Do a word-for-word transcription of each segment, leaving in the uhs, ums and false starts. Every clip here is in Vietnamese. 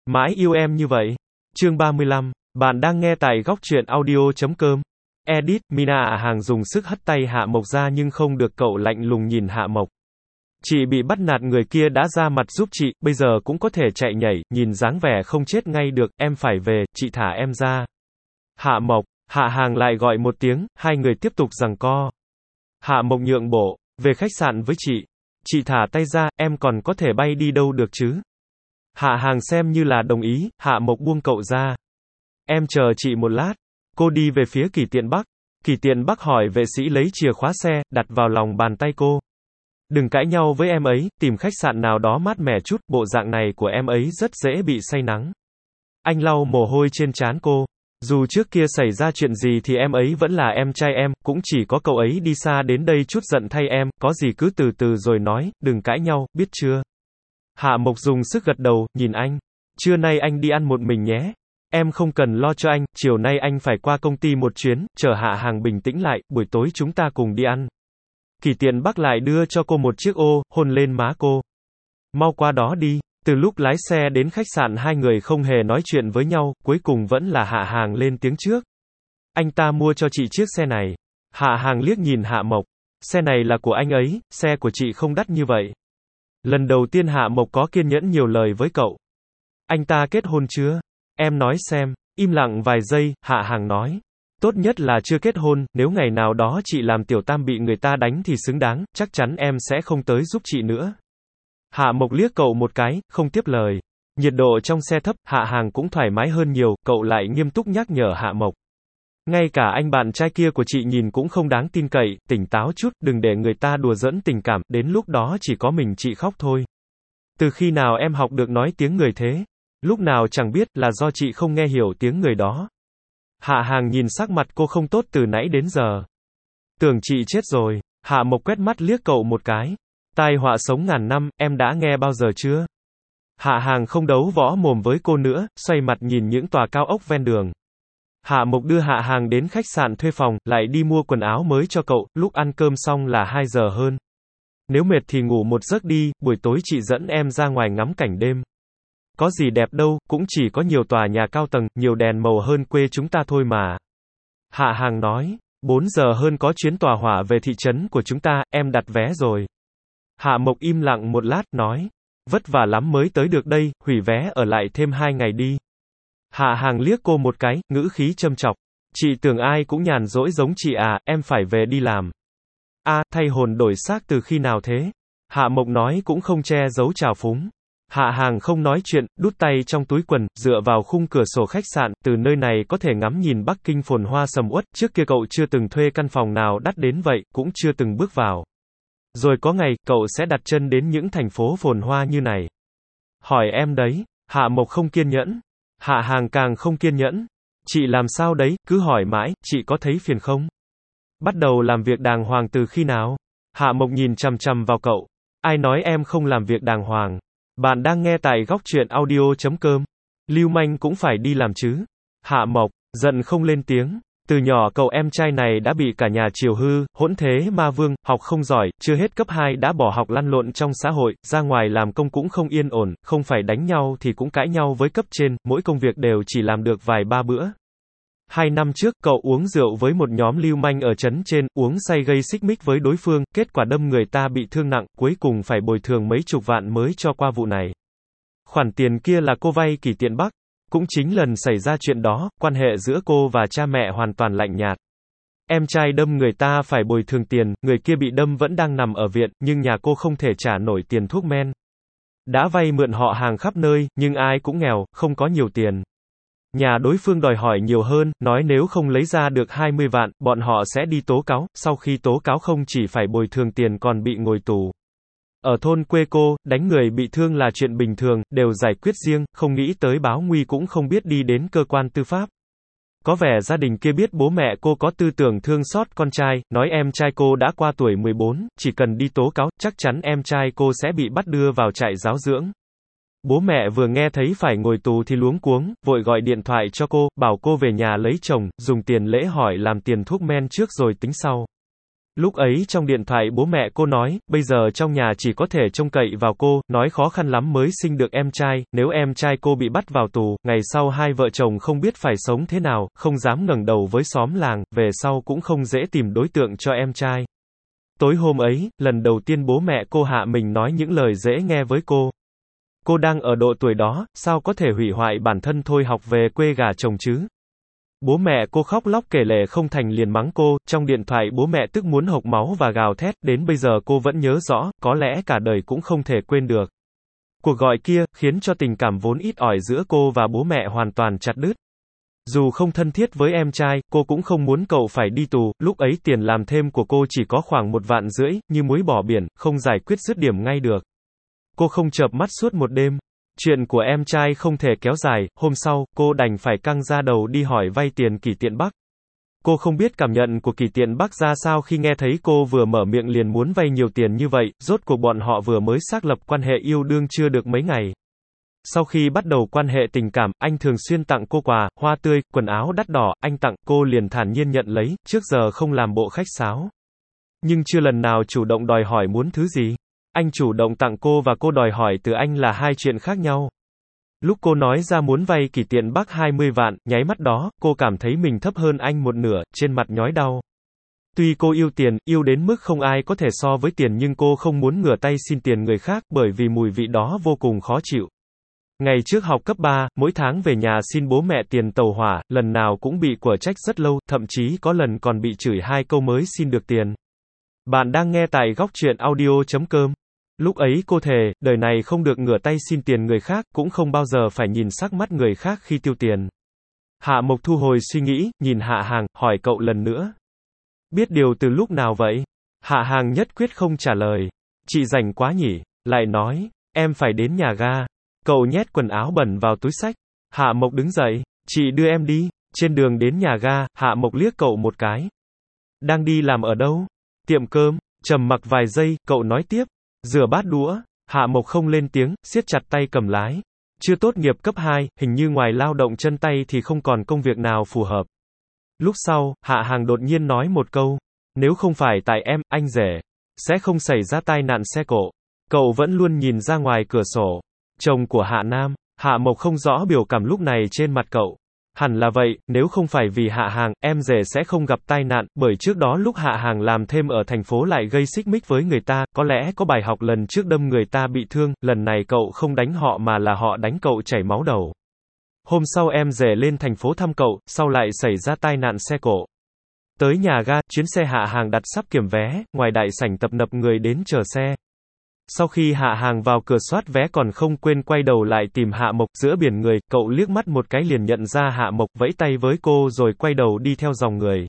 Mãi yêu em như vậy. Chương ba mươi lăm. Bạn đang nghe tại góc truyện audio chấm com. Edit, Mina à hàng dùng sức hất tay Hạ Mộc ra nhưng không được, cậu lạnh lùng nhìn Hạ Mộc. Chị bị bắt nạt, người kia đã ra mặt giúp chị, bây giờ cũng có thể chạy nhảy, nhìn dáng vẻ không chết ngay được, em phải về, chị thả em ra. Hạ Mộc, Hạ Hàng lại gọi một tiếng, hai người tiếp tục giằng co. Hạ Mộc nhượng bộ, về khách sạn với chị. Chị thả tay ra, em còn có thể bay đi đâu được chứ? Hạ Hàng xem như là đồng ý, Hạ Mộc buông cậu ra. Em chờ chị một lát. Cô đi về phía Kỷ Tiện Bắc. Kỷ Tiện Bắc hỏi vệ sĩ lấy chìa khóa xe, đặt vào lòng bàn tay cô. Đừng cãi nhau với em ấy, tìm khách sạn nào đó mát mẻ chút, bộ dạng này của em ấy rất dễ bị say nắng. Anh lau mồ hôi trên trán cô. Dù trước kia xảy ra chuyện gì thì em ấy vẫn là em trai em, cũng chỉ có cậu ấy đi xa đến đây chút giận thay em, có gì cứ từ từ rồi nói, đừng cãi nhau, biết chưa? Hạ Mộc dùng sức gật đầu, nhìn anh. Trưa nay anh đi ăn một mình nhé. Em không cần lo cho anh, chiều nay anh phải qua công ty một chuyến, chờ Hạ Hàng bình tĩnh lại, buổi tối chúng ta cùng đi ăn. Kỷ Tiện Bắc lại đưa cho cô một chiếc ô, hôn lên má cô. Mau qua đó đi. Từ lúc lái xe đến khách sạn hai người không hề nói chuyện với nhau, cuối cùng vẫn là Hạ Hàng lên tiếng trước. Anh ta mua cho chị chiếc xe này. Hạ Hàng liếc nhìn Hạ Mộc. Xe này là của anh ấy, xe của chị không đắt như vậy. Lần đầu tiên Hạ Mộc có kiên nhẫn nhiều lời với cậu. Anh ta kết hôn chưa? Em nói xem. Im lặng vài giây, Hạ Hàng nói. Tốt nhất là chưa kết hôn, nếu ngày nào đó chị làm tiểu tam bị người ta đánh thì xứng đáng, chắc chắn em sẽ không tới giúp chị nữa. Hạ Mộc liếc cậu một cái, không tiếp lời. Nhiệt độ trong xe thấp, Hạ Hàng cũng thoải mái hơn nhiều, cậu lại nghiêm túc nhắc nhở Hạ Mộc. Ngay cả anh bạn trai kia của chị nhìn cũng không đáng tin cậy, tỉnh táo chút, đừng để người ta đùa giỡn tình cảm, đến lúc đó chỉ có mình chị khóc thôi. Từ khi nào em học được nói tiếng người thế? Lúc nào chẳng biết, là do chị không nghe hiểu tiếng người đó. Hạ Hàng nhìn sắc mặt cô không tốt từ nãy đến giờ. Tưởng chị chết rồi. Hạ Mộc quét mắt liếc cậu một cái. Tai họa sống ngàn năm, em đã nghe bao giờ chưa? Hạ Hàng không đấu võ mồm với cô nữa, xoay mặt nhìn những tòa cao ốc ven đường. Hạ Mộc đưa Hạ Hàng đến khách sạn thuê phòng, lại đi mua quần áo mới cho cậu, lúc ăn cơm xong là hai giờ hơn. Nếu mệt thì ngủ một giấc đi, buổi tối chị dẫn em ra ngoài ngắm cảnh đêm. Có gì đẹp đâu, cũng chỉ có nhiều tòa nhà cao tầng, nhiều đèn màu hơn quê chúng ta thôi mà. Hạ Hàng nói, bốn giờ hơn có chuyến tòa hỏa về thị trấn của chúng ta, em đặt vé rồi. Hạ Mộc im lặng một lát, nói, vất vả lắm mới tới được đây, hủy vé ở lại thêm hai ngày đi. Hạ Hàng liếc cô một cái, ngữ khí châm chọc. Chị tưởng ai cũng nhàn rỗi giống chị à, em phải về đi làm. A, à, thay hồn đổi xác từ khi nào thế? Hạ Mộc nói cũng không che giấu trào phúng. Hạ Hàng không nói chuyện, đút tay trong túi quần, dựa vào khung cửa sổ khách sạn, từ nơi này có thể ngắm nhìn Bắc Kinh phồn hoa sầm uất, trước kia cậu chưa từng thuê căn phòng nào đắt đến vậy, cũng chưa từng bước vào. Rồi có ngày, cậu sẽ đặt chân đến những thành phố phồn hoa như này. Hỏi em đấy. Hạ Mộc không kiên nhẫn. Hạ Hàng càng không kiên nhẫn. Chị làm sao đấy, cứ hỏi mãi, chị có thấy phiền không? Bắt đầu làm việc đàng hoàng từ khi nào? Hạ Mộc nhìn chằm chằm vào cậu. Ai nói em không làm việc đàng hoàng? Bạn đang nghe tại góc truyện audio chấm com. Lưu manh cũng phải đi làm chứ. Hạ Mộc, giận không lên tiếng. Từ nhỏ cậu em trai này đã bị cả nhà chiều hư, hỗn thế ma vương, học không giỏi, chưa hết cấp hai đã bỏ học lăn lộn trong xã hội, ra ngoài làm công cũng không yên ổn, không phải đánh nhau thì cũng cãi nhau với cấp trên, mỗi công việc đều chỉ làm được vài ba bữa. Hai năm trước, cậu uống rượu với một nhóm lưu manh ở trấn trên, uống say gây xích mích với đối phương, kết quả đâm người ta bị thương nặng, cuối cùng phải bồi thường mấy chục vạn mới cho qua vụ này. Khoản tiền kia là cô vay Kỷ Tiện Bắc. Cũng chính lần xảy ra chuyện đó, quan hệ giữa cô và cha mẹ hoàn toàn lạnh nhạt. Em trai đâm người ta phải bồi thường tiền, người kia bị đâm vẫn đang nằm ở viện, nhưng nhà cô không thể trả nổi tiền thuốc men. Đã vay mượn họ hàng khắp nơi, nhưng ai cũng nghèo, không có nhiều tiền. Nhà đối phương đòi hỏi nhiều hơn, nói nếu không lấy ra được hai mươi vạn, bọn họ sẽ đi tố cáo, sau khi tố cáo không chỉ phải bồi thường tiền còn bị ngồi tù. Ở thôn quê cô, đánh người bị thương là chuyện bình thường, đều giải quyết riêng, không nghĩ tới báo nguy cũng không biết đi đến cơ quan tư pháp. Có vẻ gia đình kia biết bố mẹ cô có tư tưởng thương xót con trai, nói em trai cô đã qua tuổi mười bốn, chỉ cần đi tố cáo, chắc chắn em trai cô sẽ bị bắt đưa vào trại giáo dưỡng. Bố mẹ vừa nghe thấy phải ngồi tù thì luống cuống, vội gọi điện thoại cho cô, bảo cô về nhà lấy chồng, dùng tiền lễ hỏi làm tiền thuốc men trước rồi tính sau. Lúc ấy trong điện thoại bố mẹ cô nói, bây giờ trong nhà chỉ có thể trông cậy vào cô, nói khó khăn lắm mới sinh được em trai, nếu em trai cô bị bắt vào tù, ngày sau hai vợ chồng không biết phải sống thế nào, không dám ngẩng đầu với xóm làng, về sau cũng không dễ tìm đối tượng cho em trai. Tối hôm ấy, lần đầu tiên bố mẹ cô hạ mình nói những lời dễ nghe với cô. Cô đang ở độ tuổi đó, sao có thể hủy hoại bản thân thôi học về quê gả chồng chứ? Bố mẹ cô khóc lóc kể lể không thành liền mắng cô, trong điện thoại bố mẹ tức muốn hộc máu và gào thét, đến bây giờ cô vẫn nhớ rõ, có lẽ cả đời cũng không thể quên được. Cuộc gọi kia, khiến cho tình cảm vốn ít ỏi giữa cô và bố mẹ hoàn toàn chặt đứt. Dù không thân thiết với em trai, cô cũng không muốn cậu phải đi tù, lúc ấy tiền làm thêm của cô chỉ có khoảng một vạn rưỡi, như muối bỏ biển, không giải quyết dứt điểm ngay được. Cô không chợp mắt suốt một đêm. Chuyện của em trai không thể kéo dài, hôm sau, cô đành phải căng ra đầu đi hỏi vay tiền Kỷ Tiện Bắc. Cô không biết cảm nhận của Kỷ Tiện Bắc ra sao khi nghe thấy cô vừa mở miệng liền muốn vay nhiều tiền như vậy, rốt cuộc bọn họ vừa mới xác lập quan hệ yêu đương chưa được mấy ngày. Sau khi bắt đầu quan hệ tình cảm, anh thường xuyên tặng cô quà, hoa tươi, quần áo đắt đỏ, anh tặng, cô liền thản nhiên nhận lấy, trước giờ không làm bộ khách sáo. Nhưng chưa lần nào chủ động đòi hỏi muốn thứ gì. Anh chủ động tặng cô và cô đòi hỏi từ anh là hai chuyện khác nhau. Lúc cô nói ra muốn vay Kỷ Tiện Bắc hai mươi vạn, nháy mắt đó, cô cảm thấy mình thấp hơn anh một nửa, trên mặt nhói đau. Tuy cô yêu tiền, yêu đến mức không ai có thể so với tiền nhưng cô không muốn ngửa tay xin tiền người khác bởi vì mùi vị đó vô cùng khó chịu. Ngày trước học cấp ba, mỗi tháng về nhà xin bố mẹ tiền tàu hỏa, lần nào cũng bị quở trách rất lâu, thậm chí có lần còn bị chửi hai câu mới xin được tiền. Bạn đang nghe tại góc truyện audio chấm com. Lúc ấy cô thề, đời này không được ngửa tay xin tiền người khác, cũng không bao giờ phải nhìn sắc mắt người khác khi tiêu tiền. Hạ Mộc thu hồi suy nghĩ, nhìn Hạ Hàng, hỏi cậu lần nữa. Biết điều từ lúc nào vậy? Hạ Hàng nhất quyết không trả lời. Chị rảnh quá nhỉ? Lại nói, em phải đến nhà ga. Cậu nhét quần áo bẩn vào túi xách. Hạ Mộc đứng dậy, chị đưa em đi. Trên đường đến nhà ga, Hạ Mộc liếc cậu một cái. Đang đi làm ở đâu? Tiệm cơm. Trầm mặc vài giây, cậu nói tiếp. Rửa bát đũa. Hạ Mộc không lên tiếng, siết chặt tay cầm lái. Chưa tốt nghiệp cấp hai, hình như ngoài lao động chân tay thì không còn công việc nào phù hợp. Lúc sau, Hạ Hàng đột nhiên nói một câu. Nếu không phải tại em, anh rể, sẽ không xảy ra tai nạn xe cộ. Cậu vẫn luôn nhìn ra ngoài cửa sổ. Chồng của Hạ Nam. Hạ Mộc không rõ biểu cảm lúc này trên mặt cậu. Hẳn là vậy, nếu không phải vì Hạ Hàng, em rể sẽ không gặp tai nạn, bởi trước đó lúc Hạ Hàng làm thêm ở thành phố lại gây xích mích với người ta, có lẽ có bài học lần trước đâm người ta bị thương, lần này cậu không đánh họ mà là họ đánh cậu chảy máu đầu. Hôm sau em rể lên thành phố thăm cậu, sau lại xảy ra tai nạn xe cộ. Tới nhà ga, chuyến xe Hạ Hàng đặt sắp kiểm vé, ngoài đại sảnh tập nập người đến chờ xe. Sau khi Hạ Hàng vào cửa soát vé còn không quên quay đầu lại tìm Hạ Mộc, giữa biển người, cậu liếc mắt một cái liền nhận ra Hạ Mộc, vẫy tay với cô rồi quay đầu đi theo dòng người.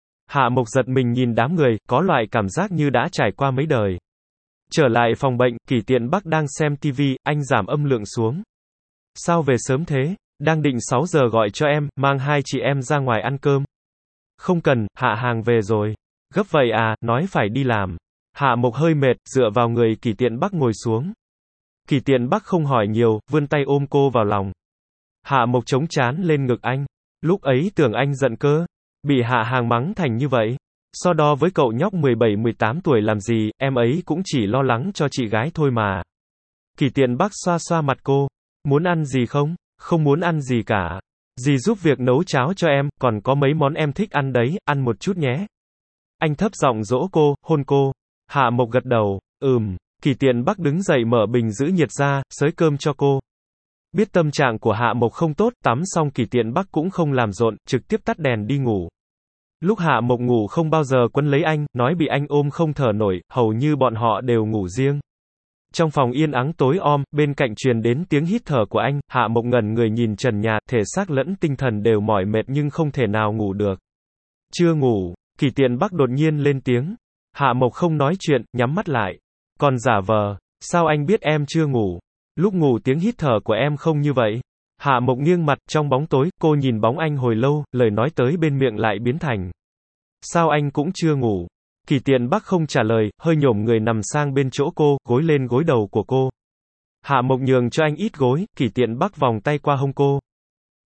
Hạ Mộc giật mình nhìn đám người, có loại cảm giác như đã trải qua mấy đời. Trở lại phòng bệnh, Kỷ Tiện Bắc đang xem tivi, anh giảm âm lượng xuống. Sao về sớm thế? Đang định sáu giờ gọi cho em, mang hai chị em ra ngoài ăn cơm. Không cần, Hạ Hàng về rồi. Gấp vậy à, nói phải đi làm. Hạ Mộc hơi mệt, dựa vào người Kỷ Tiện Bắc ngồi xuống. Kỷ Tiện Bắc không hỏi nhiều, vươn tay ôm cô vào lòng. Hạ Mộc chống trán lên ngực anh. Lúc ấy tưởng anh giận cơ. Bị Hạ Hàng mắng thành như vậy. So đo với cậu nhóc mười bảy mười tám tuổi làm gì, em ấy cũng chỉ lo lắng cho chị gái thôi mà. Kỷ Tiện Bắc xoa xoa mặt cô. Muốn ăn gì không? Không muốn ăn gì cả. Dì giúp việc nấu cháo cho em, còn có mấy món em thích ăn đấy, ăn một chút nhé. Anh thấp giọng dỗ cô, hôn cô. Hạ Mộc gật đầu, ừm. Kỷ Tiện Bắc đứng dậy mở bình giữ nhiệt ra, xới cơm cho cô. Biết tâm trạng của Hạ Mộc không tốt, tắm xong Kỷ Tiện Bắc cũng không làm rộn, trực tiếp tắt đèn đi ngủ. Lúc Hạ Mộc ngủ không bao giờ quấn lấy anh, nói bị anh ôm không thở nổi, hầu như bọn họ đều ngủ riêng. Trong phòng yên ắng tối om, bên cạnh truyền đến tiếng hít thở của anh, Hạ Mộc ngẩn người nhìn trần nhà, thể xác lẫn tinh thần đều mỏi mệt nhưng không thể nào ngủ được. Chưa ngủ, Kỷ Tiện Bắc đột nhiên lên tiếng. Hạ Mộc không nói chuyện, nhắm mắt lại. Còn giả vờ, sao anh biết em chưa ngủ? Lúc ngủ tiếng hít thở của em không như vậy. Hạ Mộc nghiêng mặt, trong bóng tối, cô nhìn bóng anh hồi lâu, lời nói tới bên miệng lại biến thành. Sao anh cũng chưa ngủ? Kỷ Tiện Bắc không trả lời, hơi nhổm người nằm sang bên chỗ cô, gối lên gối đầu của cô. Hạ Mộc nhường cho anh ít gối, Kỷ Tiện Bắc vòng tay qua hông cô.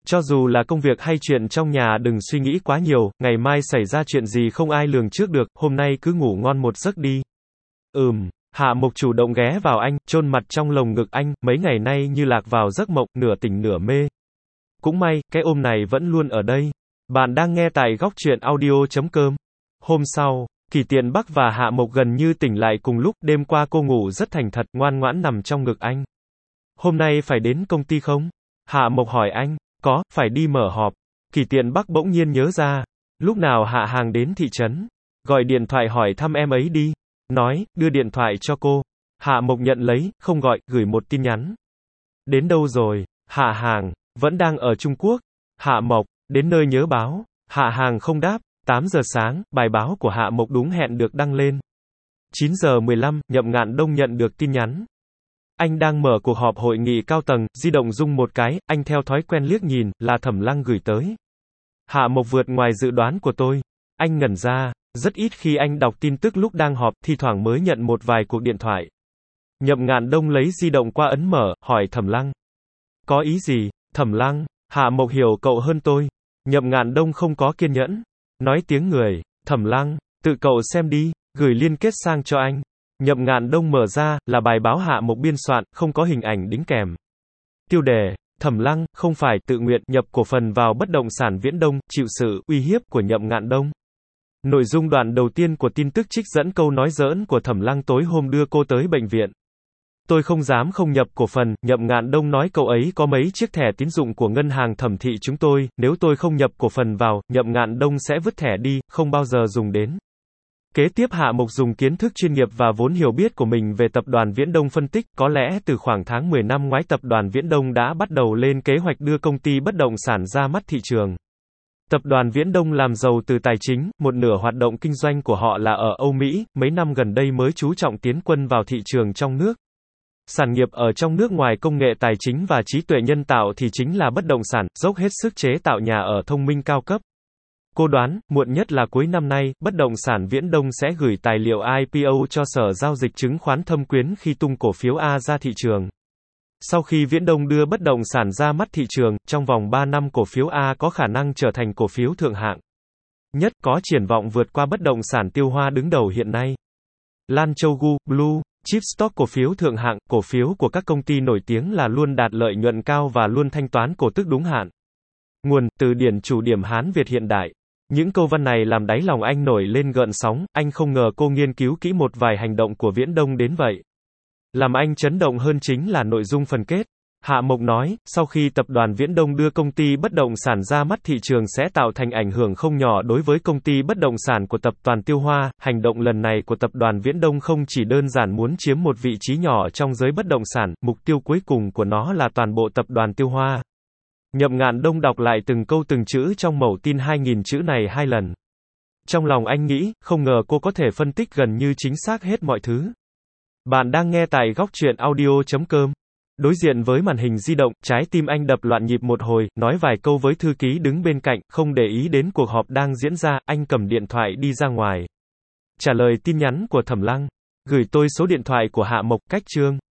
Cho dù là công việc hay chuyện trong nhà đừng suy nghĩ quá nhiều, ngày mai xảy ra chuyện gì không ai lường trước được, hôm nay cứ ngủ ngon một giấc đi. Ừm, Hạ Mộc chủ động ghé vào anh, chôn mặt trong lồng ngực anh, mấy ngày nay như lạc vào giấc mộng, nửa tỉnh nửa mê. Cũng may, cái ôm này vẫn luôn ở đây. Bạn đang nghe tại góc truyện audio chấm com. Hôm sau, Kỳ Tiện Bắc và Hạ Mộc gần như tỉnh lại cùng lúc, đêm qua cô ngủ rất thành thật, ngoan ngoãn nằm trong ngực anh. Hôm nay phải đến công ty không? Hạ Mộc hỏi anh. Có, phải đi mở họp. Kỳ Tiện Bắc bỗng nhiên nhớ ra. Lúc nào Hạ Hàng đến thị trấn? Gọi điện thoại hỏi thăm em ấy đi. Nói, đưa điện thoại cho cô. Hạ Mộc nhận lấy, không gọi, gửi một tin nhắn. Đến đâu rồi? Hạ Hàng, vẫn đang ở Trung Quốc. Hạ Mộc, đến nơi nhớ báo. Hạ Hàng không đáp. tám giờ sáng, bài báo của Hạ Mộc đúng hẹn được đăng lên. chín giờ mười lăm, Nhậm Ngạn Đông nhận được tin nhắn. Anh đang mở cuộc họp hội nghị cao tầng, di động rung một cái, anh theo thói quen liếc nhìn, là Thẩm Lăng gửi tới. Hạ Mộc vượt ngoài dự đoán của tôi. Anh ngẩn ra, rất ít khi anh đọc tin tức lúc đang họp, thi thoảng mới nhận một vài cuộc điện thoại. Nhậm Ngạn Đông lấy di động qua ấn mở, hỏi Thẩm Lăng. Có ý gì? Thẩm Lăng, Hạ Mộc hiểu cậu hơn tôi. Nhậm Ngạn Đông không có kiên nhẫn. Nói tiếng người, Thẩm Lăng, tự cậu xem đi, gửi liên kết sang cho anh. Nhậm Ngạn Đông mở ra, là bài báo Hạ Mộc biên soạn, không có hình ảnh đính kèm. Tiêu đề, Thẩm Lăng, không phải tự nguyện nhập cổ phần vào bất động sản Viễn Đông, chịu sự uy hiếp của Nhậm Ngạn Đông. Nội dung đoạn đầu tiên của tin tức trích dẫn câu nói giỡn của Thẩm Lăng tối hôm đưa cô tới bệnh viện. Tôi không dám không nhập cổ phần, Nhậm Ngạn Đông nói cậu ấy có mấy chiếc thẻ tín dụng của ngân hàng Thẩm thị chúng tôi, nếu tôi không nhập cổ phần vào, Nhậm Ngạn Đông sẽ vứt thẻ đi, không bao giờ dùng đến. Kế tiếp Hạ Mộc dùng kiến thức chuyên nghiệp và vốn hiểu biết của mình về tập đoàn Viễn Đông phân tích, có lẽ từ khoảng tháng mười năm ngoái tập đoàn Viễn Đông đã bắt đầu lên kế hoạch đưa công ty bất động sản ra mắt thị trường. Tập đoàn Viễn Đông làm giàu từ tài chính, một nửa hoạt động kinh doanh của họ là ở Âu Mỹ, mấy năm gần đây mới chú trọng tiến quân vào thị trường trong nước. Sản nghiệp ở trong nước ngoài công nghệ tài chính và trí tuệ nhân tạo thì chính là bất động sản, dốc hết sức chế tạo nhà ở thông minh cao cấp. Cô đoán, muộn nhất là cuối năm nay, bất động sản Viễn Đông sẽ gửi tài liệu I P O cho Sở Giao dịch Chứng khoán Thâm Quyến khi tung cổ phiếu A ra thị trường. Sau khi Viễn Đông đưa bất động sản ra mắt thị trường, trong vòng ba năm cổ phiếu A có khả năng trở thành cổ phiếu thượng hạng. Nhất có triển vọng vượt qua bất động sản Tiêu Hoa đứng đầu hiện nay. Lan Châu Gu, Blue Chip Stock cổ phiếu thượng hạng, cổ phiếu của các công ty nổi tiếng là luôn đạt lợi nhuận cao và luôn thanh toán cổ tức đúng hạn. Nguồn, từ điển chủ điểm Hán Việt hiện đại. Những câu văn này làm đáy lòng anh nổi lên gợn sóng, anh không ngờ cô nghiên cứu kỹ một vài hành động của Viễn Đông đến vậy. Làm anh chấn động hơn chính là nội dung phần kết. Hạ Mộc nói, sau khi tập đoàn Viễn Đông đưa công ty bất động sản ra mắt thị trường sẽ tạo thành ảnh hưởng không nhỏ đối với công ty bất động sản của tập đoàn Tiêu Hoa. Hành động lần này của tập đoàn Viễn Đông không chỉ đơn giản muốn chiếm một vị trí nhỏ trong giới bất động sản, mục tiêu cuối cùng của nó là toàn bộ tập đoàn Tiêu Hoa. Nhậm Ngạn Đông đọc lại từng câu từng chữ trong mẩu tin hai nghìn chữ này hai lần. Trong lòng anh nghĩ, không ngờ cô có thể phân tích gần như chính xác hết mọi thứ. Bạn đang nghe tại góc truyện audio chấm com. Đối diện với màn hình di động, trái tim anh đập loạn nhịp một hồi, nói vài câu với thư ký đứng bên cạnh, không để ý đến cuộc họp đang diễn ra, anh cầm điện thoại đi ra ngoài. Trả lời tin nhắn của Thẩm Lăng. Gửi tôi số điện thoại của Hạ Mộc, cách chương.